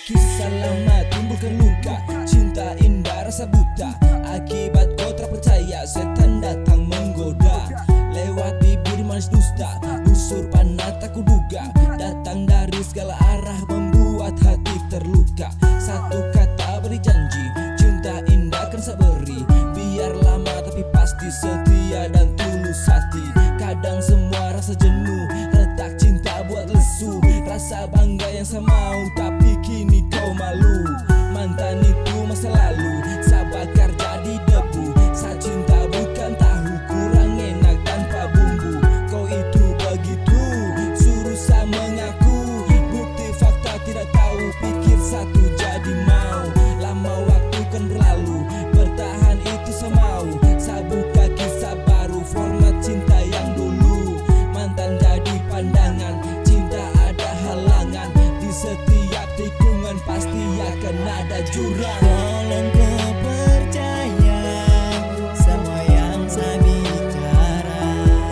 Kisah lama timbulkan luka, cinta indah rasa buta. Akibat kau tak percaya, setan datang menggoda. Lewat bibir manis dusta, busur panah tak kuduga. Datang dari segala arah membuat hati terluka. Satu kata beri janji, cinta indah akan saberi. Biar lama tapi pasti setia dan tulus hati. Kadang semua rasa jenuh, retak cinta buat lesu. Rasa bangga yang saya mau, tapi kini kau malu. Mantan itu masa lalu, saya bakar jadi debu. Saya cinta bukan tahu, kurang enak tanpa bumbu. Kau itu begitu, suruh saya mengaku. Bukti fakta tidak tahu, pikir satu jadi mau. Lama waktu kan berlalu, bertahan itu saya mau. Saya buka kisah baru, format cinta yang dulu. Mantan jadi pandangan, cinta ada halangan. Di setiap tikungan pasti akan ada jurang. Tolong kau percaya semua yang saya bicara.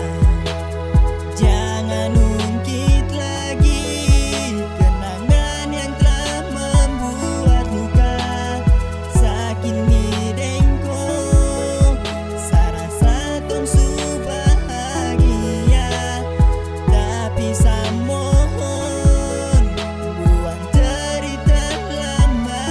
Jangan ungkit lagi kenangan yang telah membuat luka. Sakit midengko, saya rasa tong su bahagia. Tapi saya mohon buang cerita lama.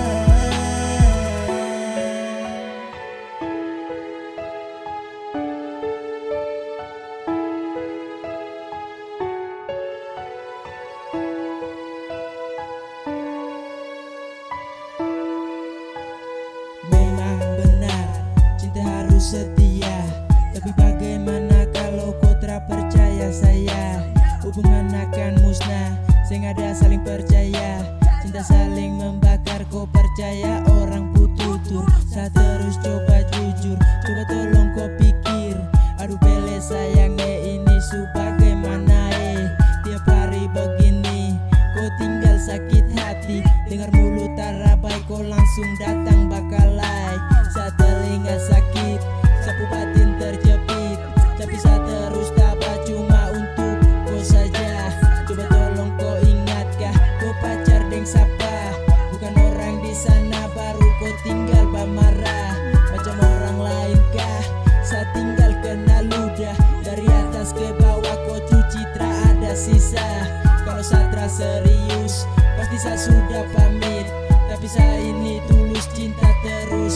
Memang benar, cinta harus setia. Tapi bagaimana kalau kau tak percaya saya? Hubungan akan musnah, sing ada saling percaya. Cinta saling membakar, kau percaya orang pututur. Saya terus coba jujur, coba tolong kau pikir. Aduh pele sayangnya ini su bagaimana tiap hari begini, kau tinggal sakit hati. Dengar mulut tarabai, kau langsung datang bakalai. Saat telinga sakit, sapu batin terjepit. Tapi saya terus dapat cuma untuk kau saja. Coba tolong kau ingatkah, kau pacar deng siapa? Bukan orang di sana baru kau tinggal bamarah. Macam orang lain kah? Saya tinggal kena ludah. Dari atas ke bawah kau cuci tak ada sisa. Kalau saya terasa serius, pasti saya sudah pamit. Tapi saya ini tulus, cinta terus.